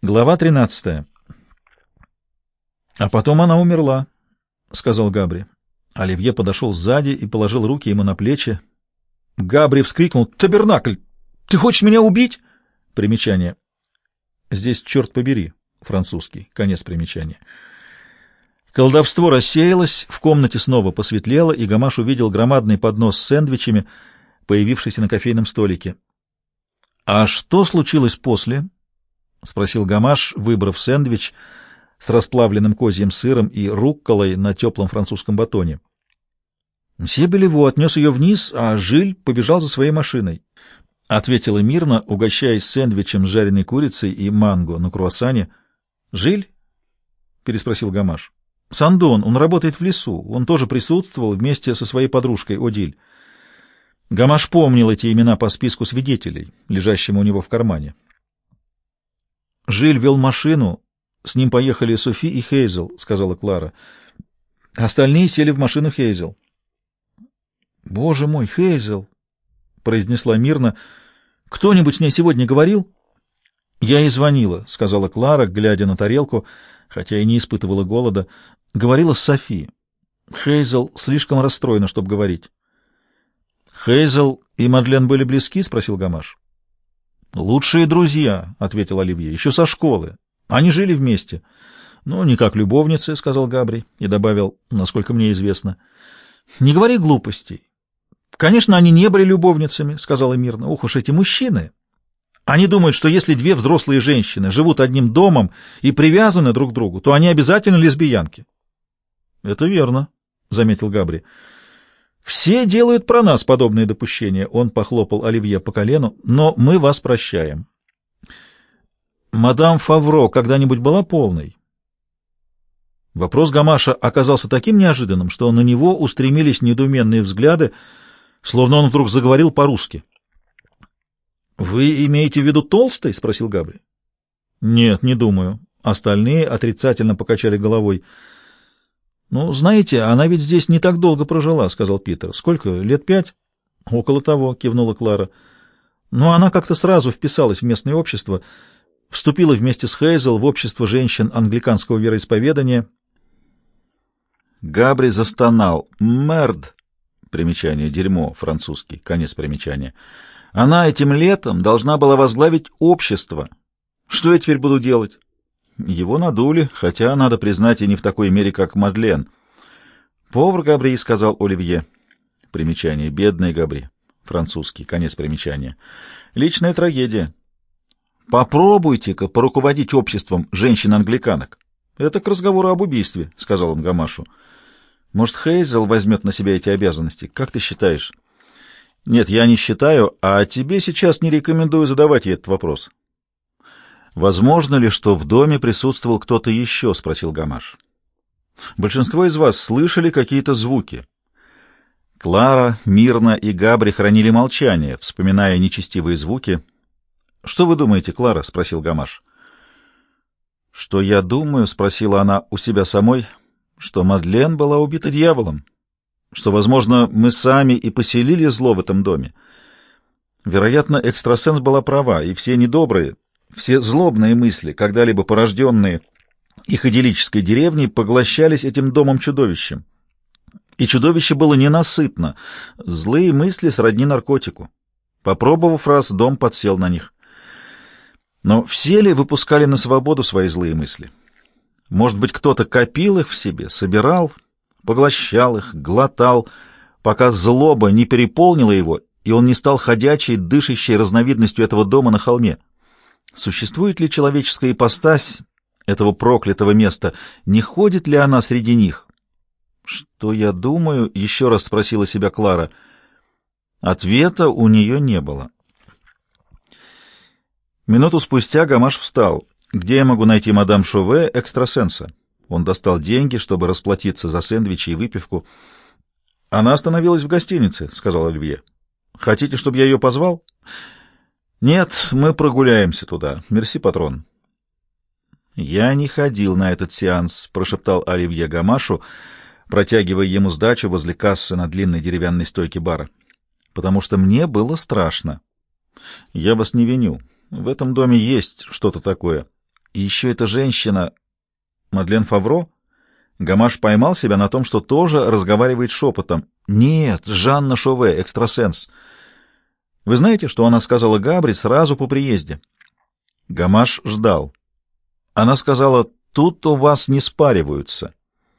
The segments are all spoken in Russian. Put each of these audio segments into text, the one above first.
Глава 13. «А потом она умерла», — сказал Габри. Оливье подошел сзади и положил руки ему на плечи. Габри вскрикнул: «Табернакль! Ты хочешь меня убить?» Примечание. Здесь «черт побери», французский. Конец примечания. Колдовство рассеялось, в комнате снова посветлело, и Гамаш увидел громадный поднос с сэндвичами, появившийся на кофейном столике. «А что случилось после?» — спросил Гамаш, выбрав сэндвич с расплавленным козьим сыром и рукколой на теплом французском батоне. «Мсье Белево отнес ее вниз, а Жиль побежал за своей машиной», — ответила Мирна, угощаясь сэндвичем с жареной курицей и манго на круассане. «Жиль?» — переспросил Гамаш. «Сандон, он работает в лесу, он тоже присутствовал вместе со своей подружкой Одиль». Гамаш помнил эти имена по списку свидетелей, лежащему у него в кармане. «Жиль вел машину, с ним поехали Софи и Хейзел», — сказала Клара. «Остальные сели в машину Хейзел». «Боже мой, Хейзел!» — произнесла Мирна. «Кто-нибудь с ней сегодня говорил?» «Я ей звонила», — сказала Клара, глядя на тарелку, хотя и не испытывала голода. «Говорила с Софи. Хейзел слишком расстроена, чтобы говорить». «Хейзел и Мадлен были близки?» — спросил Гамаш. «Лучшие друзья», — ответил Оливье, — «еще со школы. Они жили вместе». «Ну, не как любовницы», — сказал Габри и добавил: «насколько мне известно». «Не говори глупостей. Конечно, они не были любовницами», — сказала Мирна. «Ух уж эти мужчины! Они думают, что если две взрослые женщины живут одним домом и привязаны друг к другу, то они обязательно лесбиянки». «Это верно», — заметил Габри. «Все делают про нас подобные допущения», — он похлопал Оливье по колену, — «но мы вас прощаем». «Мадам Фавро когда-нибудь была полной?» Вопрос Гамаша оказался таким неожиданным, что на него устремились недоуменные взгляды, словно он вдруг заговорил по-русски. «Вы имеете в виду толстой?» — спросил Габри. «Нет, не думаю». Остальные отрицательно покачали головой. «Ну, знаете, она ведь здесь не так долго прожила», — сказал Питер. «Сколько? Лет 5?» «Около того», — кивнула Клара. «Но она как-то сразу вписалась в местное общество, вступила вместе с Хейзел в общество женщин англиканского вероисповедания». Габри застонал. «Мерд». Примечание. Дерьмо. Французский. Конец примечания. «Она этим летом должна была возглавить общество. Что я теперь буду делать?» Его надули, хотя, надо признать, и не в такой мере, как Мадлен. «Повар Габри», — сказал Оливье. Примечание. Бедный Габри. Французский. Конец примечания. Личная трагедия. «Попробуйте-ка поруководить обществом женщин-англиканок. Это к разговору об убийстве», — сказал он Гамашу. «Может, Хейзел возьмет на себя эти обязанности? Как ты считаешь?» «Нет, я не считаю, а тебе сейчас не рекомендую задавать ей этот вопрос». «Возможно ли, что в доме присутствовал кто-то еще?» — спросил Гамаш. «Большинство из вас слышали какие-то звуки». Клара, Мирна и Габри хранили молчание, вспоминая нечестивые звуки. «Что вы думаете, Клара?» — спросил Гамаш. «Что я думаю?» — спросила она у себя самой. «Что Мадлен была убита дьяволом. Что, возможно, мы сами и поселили зло в этом доме. Вероятно, экстрасенс была права, и все недобрые, все злобные мысли, когда-либо порожденные их идиллической деревней, поглощались этим домом-чудовищем. И чудовище было ненасытно. Злые мысли сродни наркотику. Попробовав раз, дом подсел на них. Но все ли выпускали на свободу свои злые мысли? Может быть, кто-то копил их в себе, собирал, поглощал их, глотал, пока злоба не переполнила его, и он не стал ходячей, дышащей разновидностью этого дома на холме. Существует ли человеческая ипостась этого проклятого места? Не ходит ли она среди них? «Что я думаю?» — еще раз спросила себя Клара. Ответа у нее не было. Минуту спустя Гамаш встал. «Где я могу найти мадам Шове, экстрасенса?» Он достал деньги, чтобы расплатиться за сэндвичи и выпивку. «Она остановилась в гостинице», — сказал Оливье. «Хотите, чтобы я ее позвал?» «Нет, мы прогуляемся туда. Мерси, патрон». «Я не ходил на этот сеанс», — прошептал Оливье Гамашу, протягивая ему сдачу возле кассы на длинной деревянной стойке бара. «Потому что мне было страшно. Я вас не виню. В этом доме есть что-то такое». И еще эта женщина, Мадлен Фавро. Гамаш поймал себя на том, что тоже разговаривает шепотом. Нет, Жанна Шове, экстрасенс. Вы знаете, что она сказала Габри сразу по приезде? Гамаш ждал. Она сказала: тут у вас не спариваются.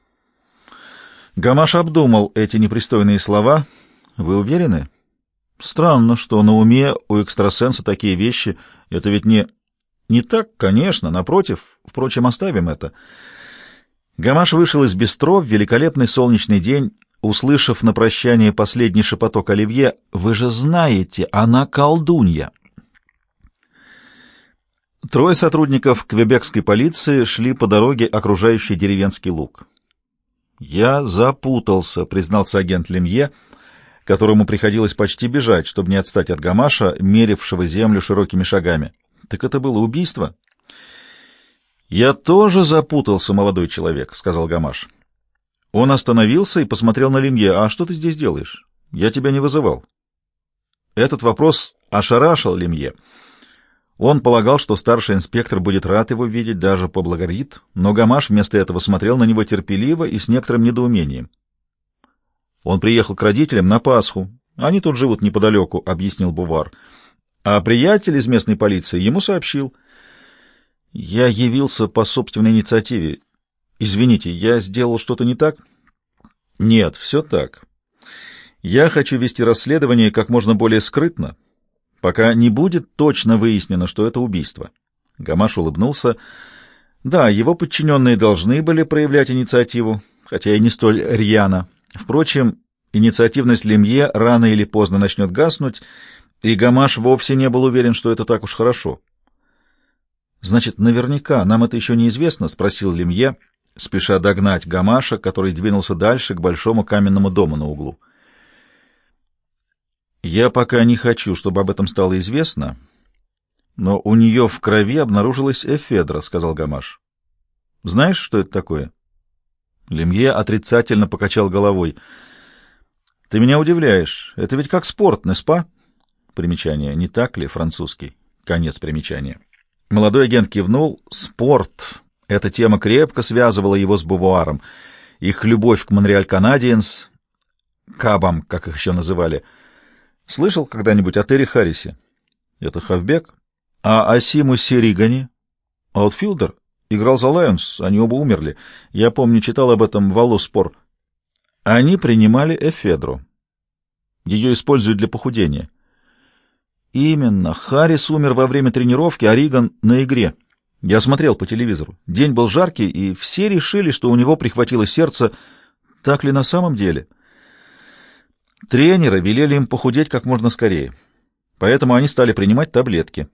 Гамаш обдумал эти непристойные слова. Вы уверены? Странно, что на уме у экстрасенса такие вещи. Это ведь не... Не так, конечно, напротив. Впрочем, оставим это. Гамаш вышел из бистро в великолепный солнечный день, услышав на прощание последний шепоток Оливье: «Вы же знаете, она колдунья». Трое сотрудников квебекской полиции шли по дороге, окружающей деревенский луг. «Я запутался», — признался агент Лемье, которому приходилось почти бежать, чтобы не отстать от Гамаша, мерившего землю широкими шагами. «Так это было убийство?» «Я тоже запутался, молодой человек», — сказал Гамаш. Он остановился и посмотрел на Лемье. «А что ты здесь делаешь? Я тебя не вызывал». Этот вопрос ошарашил Лемье. Он полагал, что старший инспектор будет рад его видеть, даже поблагодарит, но Гамаш вместо этого смотрел на него терпеливо и с некоторым недоумением. «Он приехал к родителям на Пасху. Они тут живут неподалеку», — объяснил Бувар. А приятель из местной полиции ему сообщил: «Я явился по собственной инициативе. Извините, я сделал что-то не так?» «Нет, все так. Я хочу вести расследование как можно более скрытно, пока не будет точно выяснено, что это убийство». Гамаш улыбнулся. Да, его подчиненные должны были проявлять инициативу, хотя и не столь рьяно. Впрочем, инициативность Лемье рано или поздно начнет гаснуть, и Гамаш вовсе не был уверен, что это так уж хорошо. «Значит, наверняка нам это еще неизвестно?» — спросил Лемье, спеша догнать Гамаша, который двинулся дальше к большому каменному дому на углу. «Я пока не хочу, чтобы об этом стало известно, но у нее в крови обнаружилась эфедра», — сказал Гамаш. «Знаешь, что это такое?» Лемье отрицательно покачал головой. «Ты меня удивляешь. Это ведь как спорт, не спа?» Примечание. Не так ли, французский? Конец примечания. Молодой агент кивнул. Спорт. Эта тема крепко связывала его с Бувуаром. Их любовь к Монреаль Канадиенс, Кабам, как их еще называли. Слышал когда-нибудь о Терри Харрисе? Это хавбек. А о Симусе Ригане? Аутфилдер. Играл за Лайонс. Они оба умерли. Я помню, читал об этом в Алло Спор. Они принимали эфедру. Ее используют для похудения. Именно. Харрис умер во время тренировки, а Риган — на игре. Я смотрел по телевизору. День был жаркий, и все решили, что у него прихватило сердце. Так ли на самом деле? Тренеры велели им похудеть как можно скорее. Поэтому они стали принимать таблетки.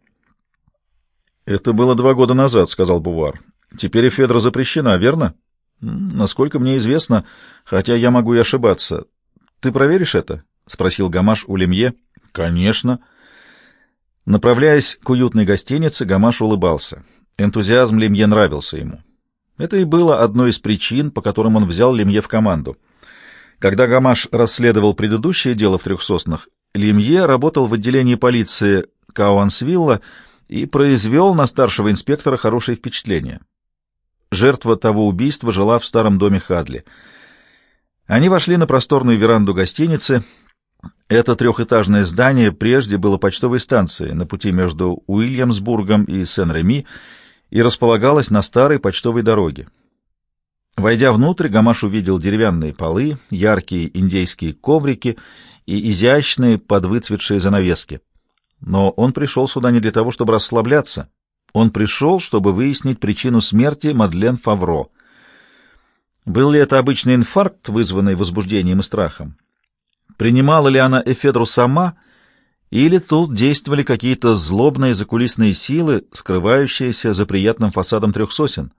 «Это было 2 года назад», — сказал Бувар. «Теперь эфедра запрещена, верно?» «Насколько мне известно, хотя я могу и ошибаться. Ты проверишь это?» — спросил Гамаш у Лемье. «Конечно». Направляясь к уютной гостинице, Гамаш улыбался. Энтузиазм Лемье нравился ему. Это и было одной из причин, по которым он взял Лемье в команду. Когда Гамаш расследовал предыдущее дело в Трех Соснах, Лемье работал в отделении полиции Кауансвилла и произвел на старшего инспектора хорошее впечатление. Жертва того убийства жила в старом доме Хадли. Они вошли на просторную веранду гостиницы. Это 3-этажное здание прежде было почтовой станцией на пути между Уильямсбургом и Сен-Реми и располагалось на старой почтовой дороге. Войдя внутрь, Гамаш увидел деревянные полы, яркие индейские коврики и изящные подвыцветшие занавески. Но он пришел сюда не для того, чтобы расслабляться. Он пришел, чтобы выяснить причину смерти Мадлен Фавро. Был ли это обычный инфаркт, вызванный возбуждением и страхом? Принимала ли она эфедру сама, или тут действовали какие-то злобные закулисные силы, скрывающиеся за приятным фасадом Трех Сосен?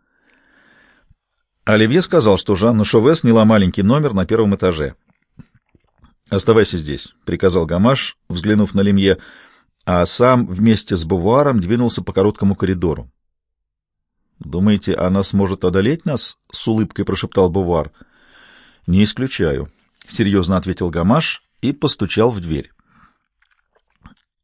Оливье сказал, что Жанна Шове сняла маленький номер на 1-м этаже. «Оставайся здесь», — приказал Гамаш, взглянув на Лемье, а сам вместе с Бувуаром двинулся по короткому коридору. «Думаете, она сможет одолеть нас?» — с улыбкой прошептал Бувуар. «Не исключаю», — серьезно ответил Гамаш и постучал в дверь.